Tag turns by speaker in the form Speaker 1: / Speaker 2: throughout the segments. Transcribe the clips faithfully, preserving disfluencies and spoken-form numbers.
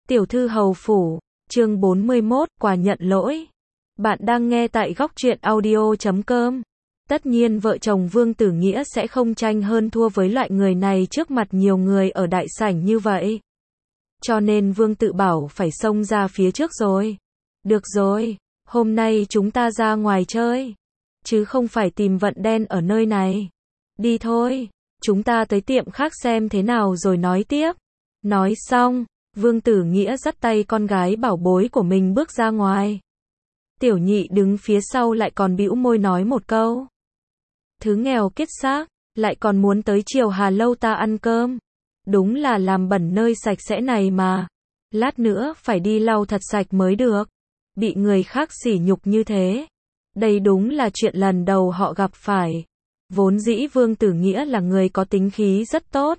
Speaker 1: Tiểu thư hầu phủ, chương bốn mươi mốt, quà nhận lỗi. Bạn đang nghe tại góc truyện audio chấm com. Tất nhiên vợ chồng Vương Tử Nghĩa sẽ không tranh hơn thua với loại người này trước mặt nhiều người ở đại sảnh như vậy. Cho nên Vương Tự Bảo phải xông ra phía trước rồi. Được rồi, hôm nay chúng ta ra ngoài chơi. Chứ không phải tìm vận đen ở nơi này. Đi thôi, chúng ta tới tiệm khác xem thế nào rồi nói tiếp. Nói xong, Vương Tử Nghĩa dắt tay con gái bảo bối của mình bước ra ngoài. Tiểu Nhị đứng phía sau lại còn bĩu môi nói một câu. Thứ nghèo kiết xác, lại còn muốn tới Triều Hà Lâu ta ăn cơm. Đúng là làm bẩn nơi sạch sẽ này mà. Lát nữa phải đi lau thật sạch mới được. Bị người khác sỉ nhục như thế. Đây đúng là chuyện lần đầu họ gặp phải. Vốn dĩ Vương Tử Nghĩa là người có tính khí rất tốt.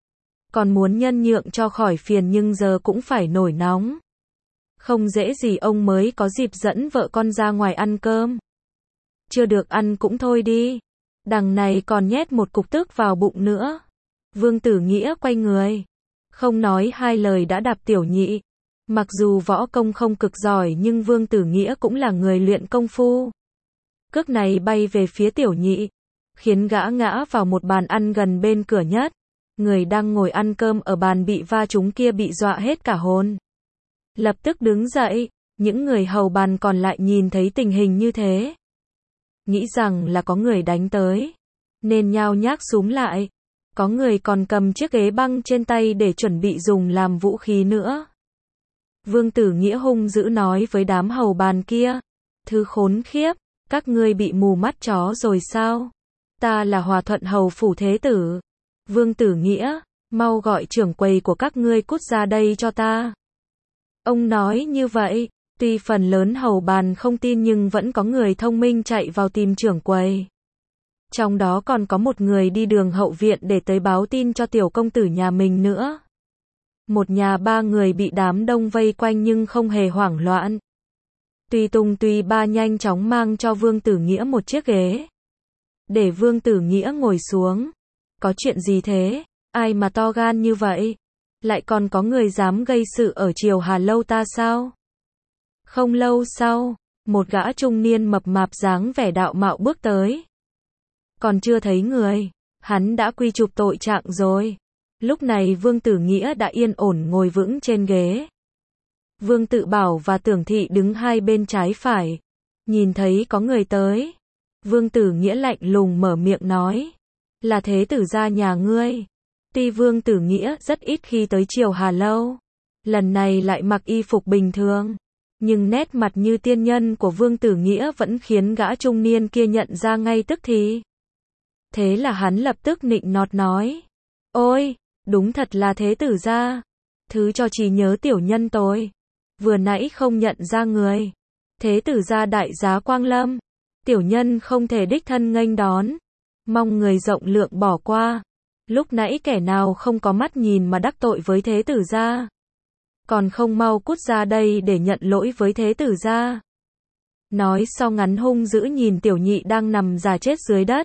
Speaker 1: Còn muốn nhân nhượng cho khỏi phiền nhưng giờ cũng phải nổi nóng. Không dễ gì ông mới có dịp dẫn vợ con ra ngoài ăn cơm. Chưa được ăn cũng thôi đi. Đằng này còn nhét một cục tức vào bụng nữa. Vương Tử Nghĩa quay người. Không nói hai lời đã đạp Tiểu Nhị. Mặc dù võ công không cực giỏi nhưng Vương Tử Nghĩa cũng là người luyện công phu. Cước này bay về phía Tiểu Nhị. Khiến gã ngã vào một bàn ăn gần bên cửa nhất. Người đang ngồi ăn cơm ở bàn bị va trúng kia bị dọa hết cả hồn. Lập tức đứng dậy, những người hầu bàn còn lại nhìn thấy tình hình như thế. Nghĩ rằng là có người đánh tới. Nên nhao nhác xúm lại. Có người còn cầm chiếc ghế băng trên tay để chuẩn bị dùng làm vũ khí nữa. Vương Tử Nghĩa hung dữ nói với đám hầu bàn kia. Thứ khốn khiếp, các ngươi bị mù mắt chó rồi sao? Ta là Hòa Thuận hầu phủ thế tử. Vương Tử Nghĩa, mau gọi trưởng quầy của các ngươi cút ra đây cho ta. Ông nói như vậy, tuy phần lớn hầu bàn không tin nhưng vẫn có người thông minh chạy vào tìm trưởng quầy. Trong đó còn có một người đi đường hậu viện để tới báo tin cho tiểu công tử nhà mình nữa. Một nhà ba người bị đám đông vây quanh nhưng không hề hoảng loạn. Tùy Tùng Tùy Ba nhanh chóng mang cho Vương Tử Nghĩa một chiếc ghế. Để Vương Tử Nghĩa ngồi xuống. Có chuyện gì thế? Ai mà to gan như vậy? Lại còn có người dám gây sự ở Triều Hà Lâu ta sao? Không lâu sau, một gã trung niên mập mạp dáng vẻ đạo mạo bước tới. Còn chưa thấy người, hắn đã quy chụp tội trạng rồi. Lúc này Vương Tử Nghĩa đã yên ổn ngồi vững trên ghế. Vương Tự Bảo và Tưởng Thị đứng hai bên trái phải. Nhìn thấy có người tới. Vương Tử Nghĩa lạnh lùng mở miệng nói. Là thế tử gia nhà ngươi. Tuy Vương Tử Nghĩa rất ít khi tới Triều Hà Lâu. Lần này lại mặc y phục bình thường. Nhưng nét mặt như tiên nhân của Vương Tử Nghĩa vẫn khiến gã trung niên kia nhận ra ngay tức thì. Thế là hắn lập tức nịnh nọt nói. Ôi, đúng thật là thế tử gia. Thứ cho trí nhớ tiểu nhân tôi. Vừa nãy không nhận ra người. Thế tử gia đại giá quang lâm. Tiểu nhân không thể đích thân nghênh đón. Mong người rộng lượng bỏ qua. Lúc nãy kẻ nào không có mắt nhìn mà đắc tội với thế tử gia. Còn không mau cút ra đây để nhận lỗi với thế tử gia. Nói xong ngắn hung dữ nhìn Tiểu Nhị đang nằm già chết dưới đất.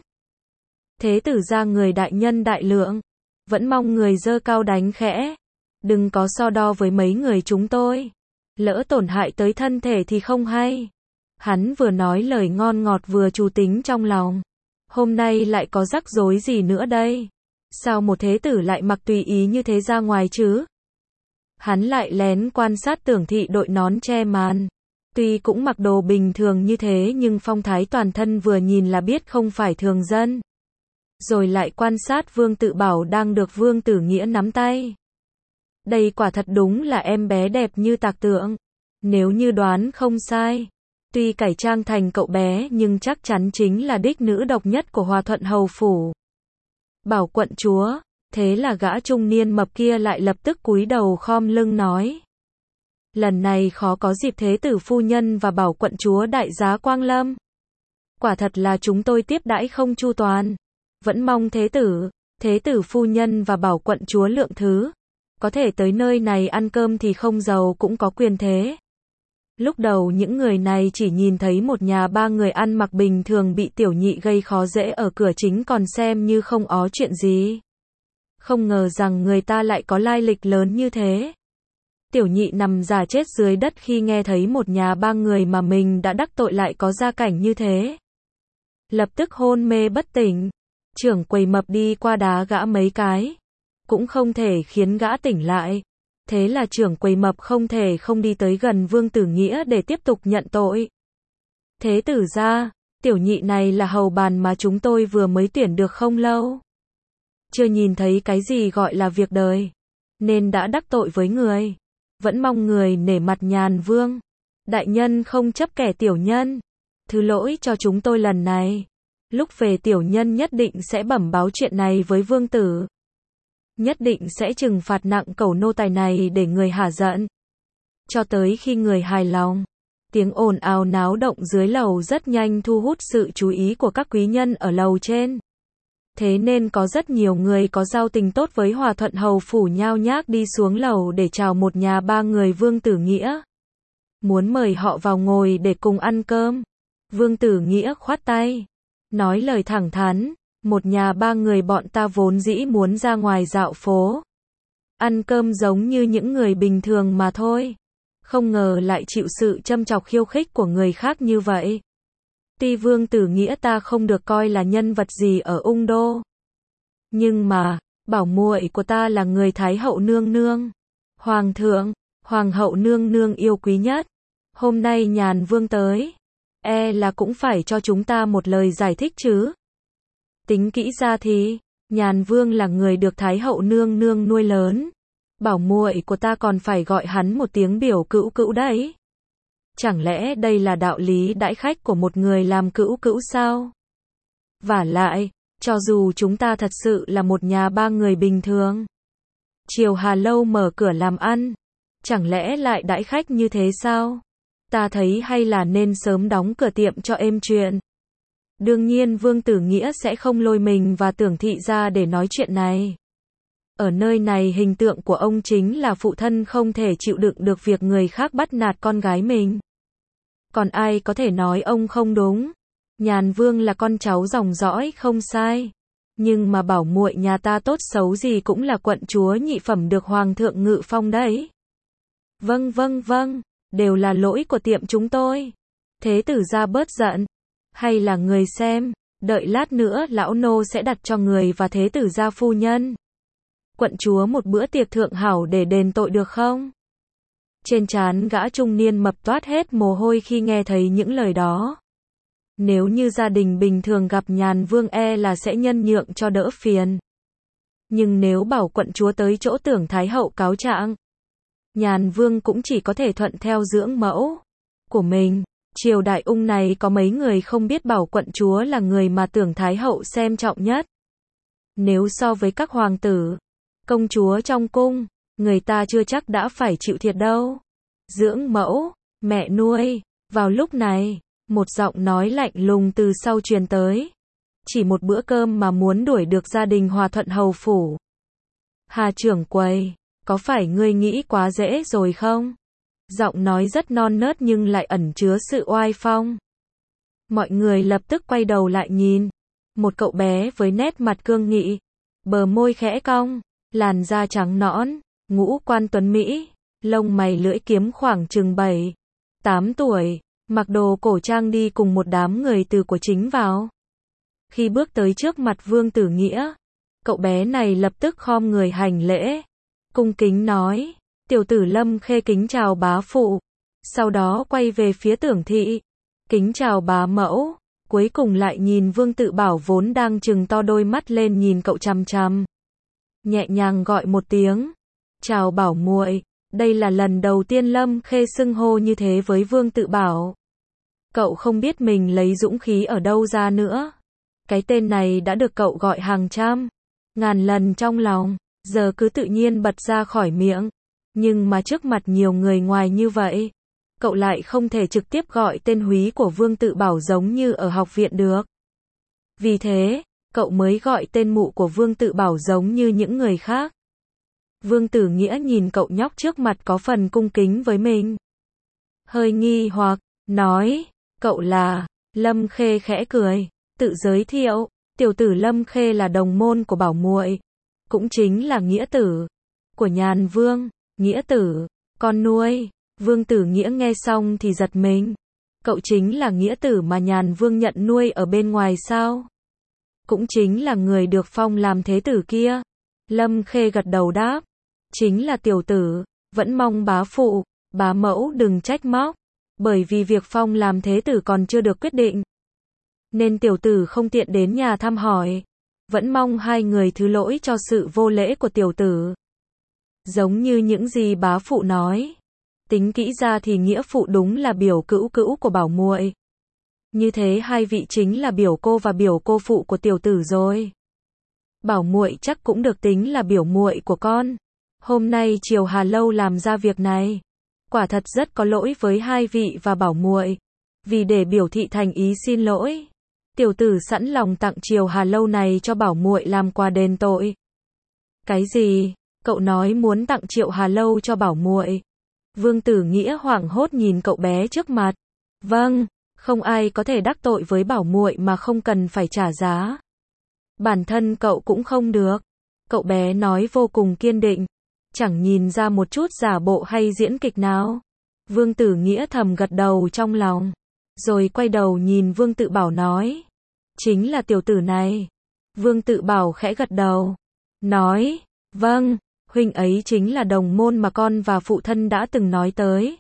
Speaker 1: Thế tử gia người đại nhân đại lượng. Vẫn mong người dơ cao đánh khẽ. Đừng có so đo với mấy người chúng tôi. Lỡ tổn hại tới thân thể thì không hay. Hắn vừa nói lời ngon ngọt vừa trù tính trong lòng. Hôm nay lại có rắc rối gì nữa đây? Sao một thế tử lại mặc tùy ý như thế ra ngoài chứ? Hắn lại lén quan sát Tưởng Thị đội nón che màn. Tuy cũng mặc đồ bình thường như thế nhưng phong thái toàn thân vừa nhìn là biết không phải thường dân. Rồi lại quan sát Vương Tự Bảo đang được Vương Tử Nghĩa nắm tay. Đây quả thật đúng là em bé đẹp như tạc tượng. Nếu như đoán không sai. Tuy cải trang thành cậu bé nhưng chắc chắn chính là đích nữ độc nhất của Hòa Thuận hầu phủ. Bảo quận chúa, thế là gã trung niên mập kia lại lập tức cúi đầu khom lưng nói. Lần này khó có dịp thế tử phu nhân và bảo quận chúa đại giá quang lâm. Quả thật là chúng tôi tiếp đãi không chu toàn. Vẫn mong thế tử, thế tử phu nhân và bảo quận chúa lượng thứ. Có thể tới nơi này ăn cơm thì không giàu cũng có quyền thế. Lúc đầu những người này chỉ nhìn thấy một nhà ba người ăn mặc bình thường bị Tiểu Nhị gây khó dễ ở cửa chính còn xem như không ó chuyện gì. Không ngờ rằng người ta lại có lai lịch lớn như thế. Tiểu nhị nằm giả chết dưới đất khi nghe thấy một nhà ba người mà mình đã đắc tội lại có gia cảnh như thế. Lập tức hôn mê bất tỉnh. Trưởng quầy mập đi qua đá gã mấy cái, cũng không thể khiến gã tỉnh lại. Thế là trưởng quầy mập không thể không đi tới gần Vương Tử Nghĩa để tiếp tục nhận tội. Thế tử gia, tiểu nhị này là hầu bàn mà chúng tôi vừa mới tuyển được không lâu. Chưa nhìn thấy cái gì gọi là việc đời, nên đã đắc tội với người. Vẫn mong người nể mặt Nhàn Vương. Đại nhân không chấp kẻ tiểu nhân. Thứ lỗi cho chúng tôi lần này. Lúc về tiểu nhân nhất định sẽ bẩm báo chuyện này với vương tử. Nhất định sẽ trừng phạt nặng cẩu nô tài này để người hả giận. Cho tới khi người hài lòng. Tiếng ồn ào náo động dưới lầu rất nhanh thu hút sự chú ý của các quý nhân ở lầu trên. Thế nên có rất nhiều người có giao tình tốt với Hòa Thuận Hầu phủ nhao nhác đi xuống lầu để chào một nhà ba người Vương Tử Nghĩa. Muốn mời họ vào ngồi để cùng ăn cơm. Vương Tử Nghĩa khoát tay, nói lời thẳng thắn, một nhà ba người bọn ta vốn dĩ muốn ra ngoài dạo phố. Ăn cơm giống như những người bình thường mà thôi. Không ngờ lại chịu sự châm chọc khiêu khích của người khác như vậy. Tuy Vương Tử Nghĩa ta không được coi là nhân vật gì ở Ung Đô. Nhưng mà, bảo muội của ta là người Thái hậu nương nương. Hoàng thượng, Hoàng hậu nương nương yêu quý nhất. Hôm nay Nhàn Vương tới. E là cũng phải cho chúng ta một lời giải thích chứ. Tính kỹ ra thì, Nhàn Vương là người được Thái hậu nương nương nuôi lớn. Bảo muội của ta còn phải gọi hắn một tiếng biểu cữu cữu đấy. Chẳng lẽ đây là đạo lý đãi khách của một người làm cữu cữu sao? Vả lại, cho dù chúng ta thật sự là một nhà ba người bình thường. Triều Hà Lâu mở cửa làm ăn. Chẳng lẽ lại đãi khách như thế sao? Ta thấy hay là nên sớm đóng cửa tiệm cho êm chuyện. Đương nhiên Vương Tử Nghĩa sẽ không lôi mình và Tưởng Thị ra để nói chuyện này. Ở nơi này hình tượng của ông chính là phụ thân không thể chịu đựng được việc người khác bắt nạt con gái mình. Còn ai có thể nói ông không đúng? Nhàn Vương là con cháu dòng dõi không sai. Nhưng mà bảo muội nhà ta tốt xấu gì cũng là quận chúa nhị phẩm được Hoàng thượng ngự phong đấy. Vâng vâng vâng, đều là lỗi của tiệm chúng tôi. Thế tử gia bớt giận. Hay là người xem, đợi lát nữa lão nô sẽ đặt cho người và thế tử gia phu nhân. Quận chúa một bữa tiệc thượng hảo để đền tội được không? Trên trán gã trung niên mập toát hết mồ hôi khi nghe thấy những lời đó. Nếu như gia đình bình thường gặp Nhàn Vương e là sẽ nhân nhượng cho đỡ phiền. Nhưng nếu bảo quận chúa tới chỗ Tưởng Thái hậu cáo trạng, Nhàn Vương cũng chỉ có thể thuận theo dưỡng mẫu của mình. Triều đại Ung này có mấy người không biết bảo quận chúa là người mà Tưởng Thái hậu xem trọng nhất. Nếu so với các hoàng tử, công chúa trong cung, người ta chưa chắc đã phải chịu thiệt đâu. Dưỡng mẫu, mẹ nuôi. Vào lúc này, một giọng nói lạnh lùng từ sau truyền tới. Chỉ một bữa cơm mà muốn đuổi được gia đình Hòa Thuận Hầu phủ. Hà trưởng quầy, có phải ngươi nghĩ quá dễ rồi không? Giọng nói rất non nớt nhưng lại ẩn chứa sự oai phong. Mọi người lập tức quay đầu lại nhìn. Một cậu bé với nét mặt cương nghị, bờ môi khẽ cong, làn da trắng nõn, ngũ quan tuấn mỹ, lông mày lưỡi kiếm khoảng chừng bảy, tám tuổi, mặc đồ cổ trang đi cùng một đám người từ của chính vào. Khi bước tới trước mặt Vương Tử Nghĩa, cậu bé này lập tức khom người hành lễ, cung kính nói, tiểu tử Lâm Khê kính chào bá phụ, sau đó quay về phía Tưởng Thị, kính chào bá mẫu, cuối cùng lại nhìn Vương Tự Bảo vốn đang trừng to đôi mắt lên nhìn cậu chằm chằm. Nhẹ nhàng gọi một tiếng, chào Bảo muội. Đây là lần đầu tiên Lâm Khê xưng hô như thế với Vương Tự Bảo. Cậu không biết mình lấy dũng khí ở đâu ra nữa. Cái tên này đã được cậu gọi hàng trăm, ngàn lần trong lòng, giờ cứ tự nhiên bật ra khỏi miệng. Nhưng mà trước mặt nhiều người ngoài như vậy, cậu lại không thể trực tiếp gọi tên húy của Vương Tự Bảo giống như ở học viện được. Vì thế, cậu mới gọi tên mụ của Vương Tự Bảo giống như những người khác. Vương Tử Nghĩa nhìn cậu nhóc trước mặt có phần cung kính với mình. Hơi nghi hoặc, nói, cậu là, Lâm Khê khẽ cười, tự giới thiệu, tiểu tử Lâm Khê là đồng môn của Bảo muội, cũng chính là nghĩa tử của Nhàn Vương. Nghĩa tử, Con nuôi. Vương Tử Nghĩa nghe xong thì giật mình. Cậu chính là nghĩa tử mà Nhàn Vương nhận nuôi ở bên ngoài sao? Cũng chính là người được phong làm thế tử kia. Lâm Khê gật đầu đáp. Chính là tiểu tử, vẫn mong bá phụ, bá mẫu đừng trách móc. Bởi vì việc phong làm thế tử còn chưa được quyết định, nên tiểu tử không tiện đến nhà thăm hỏi. Vẫn mong hai người thứ lỗi cho sự vô lễ của tiểu tử. Giống như những gì bá phụ nói. Tính kỹ ra thì nghĩa phụ đúng là biểu cữu cữu của bảo muội. Như thế hai vị chính là biểu cô và biểu cô phụ của tiểu tử rồi. Bảo muội chắc cũng được tính là biểu muội của con. Hôm nay Triều Hà Lâu làm ra việc này, quả thật rất có lỗi với hai vị và bảo muội. Vì để biểu thị thành ý xin lỗi, tiểu tử sẵn lòng tặng Triều Hà Lâu này cho bảo muội làm quà đền tội. Cái gì? Cậu nói muốn tặng Triệu Hà Lâu cho bảo muội? Vương Tử Nghĩa hoảng hốt nhìn cậu bé trước mặt. Vâng, không ai có thể đắc tội với bảo muội mà không cần phải trả giá. Bản thân cậu cũng không được. Cậu bé nói vô cùng kiên định, chẳng nhìn ra một chút giả bộ hay diễn kịch nào. Vương Tử Nghĩa thầm gật đầu trong lòng, rồi quay đầu nhìn Vương Tự Bảo nói. Chính là tiểu tử này. Vương Tự Bảo khẽ gật đầu, nói, vâng, huynh ấy chính là đồng môn mà con và phụ thân đã từng nói tới.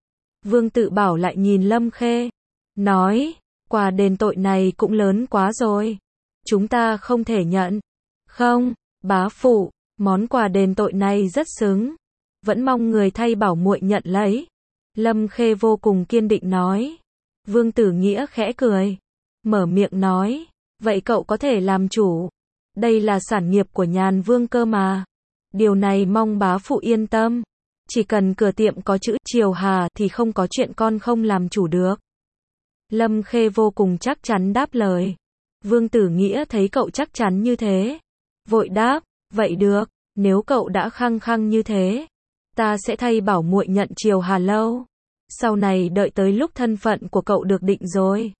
Speaker 1: Vương Tự Bảo lại nhìn Lâm Khê, nói, quà đền tội này cũng lớn quá rồi. Chúng ta không thể nhận. Không, bá phụ, món quà đền tội này rất xứng. Vẫn mong người thay bảo muội nhận lấy. Lâm Khê vô cùng kiên định nói. Vương Tử Nghĩa khẽ cười, mở miệng nói, vậy cậu có thể làm chủ. Đây là sản nghiệp của Nhàn Vương cơ mà. Điều này mong bá phụ yên tâm. Chỉ cần cửa tiệm có chữ Triều Hà thì không có chuyện con không làm chủ được. Lâm Khê vô cùng chắc chắn đáp lời. Vương Tử Nghĩa thấy cậu chắc chắn như thế, vội đáp, vậy được, nếu cậu đã khăng khăng như thế, ta sẽ thay bảo muội nhận Triều Hà Lâu. Sau này đợi tới lúc thân phận của cậu được định rồi.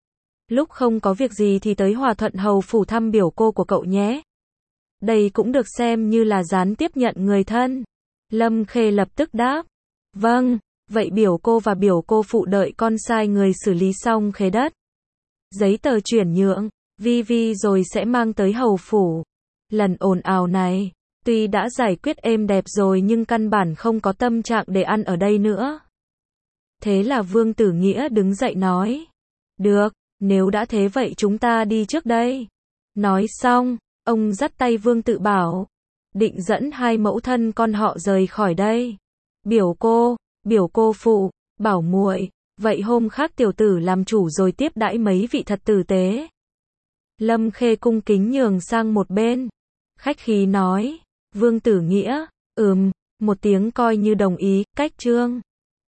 Speaker 1: Lúc không có việc gì thì tới Hòa Thuận Hầu phủ thăm biểu cô của cậu nhé. Đây cũng được xem như là gián tiếp nhận người thân. Lâm Khê lập tức đáp, vâng, vậy biểu cô và biểu cô phụ đợi con sai người xử lý xong khế đất, giấy tờ chuyển nhượng, vi vi rồi sẽ mang tới hầu phủ. Lần ồn ào này, tuy đã giải quyết êm đẹp rồi nhưng căn bản không có tâm trạng để ăn ở đây nữa. Thế là Vương Tử Nghĩa đứng dậy nói, được, nếu đã thế vậy chúng ta đi trước đây. Nói xong, ông dắt tay Vương Tự Bảo, định dẫn hai mẫu thân con họ rời khỏi đây. Biểu cô, biểu cô phụ, bảo muội, vậy hôm khác tiểu tử làm chủ rồi tiếp đãi mấy vị thật tử tế. Lâm Khê cung kính nhường sang một bên, khách khí nói. Vương Tử Nghĩa, ừm, một tiếng coi như đồng ý, cách trương.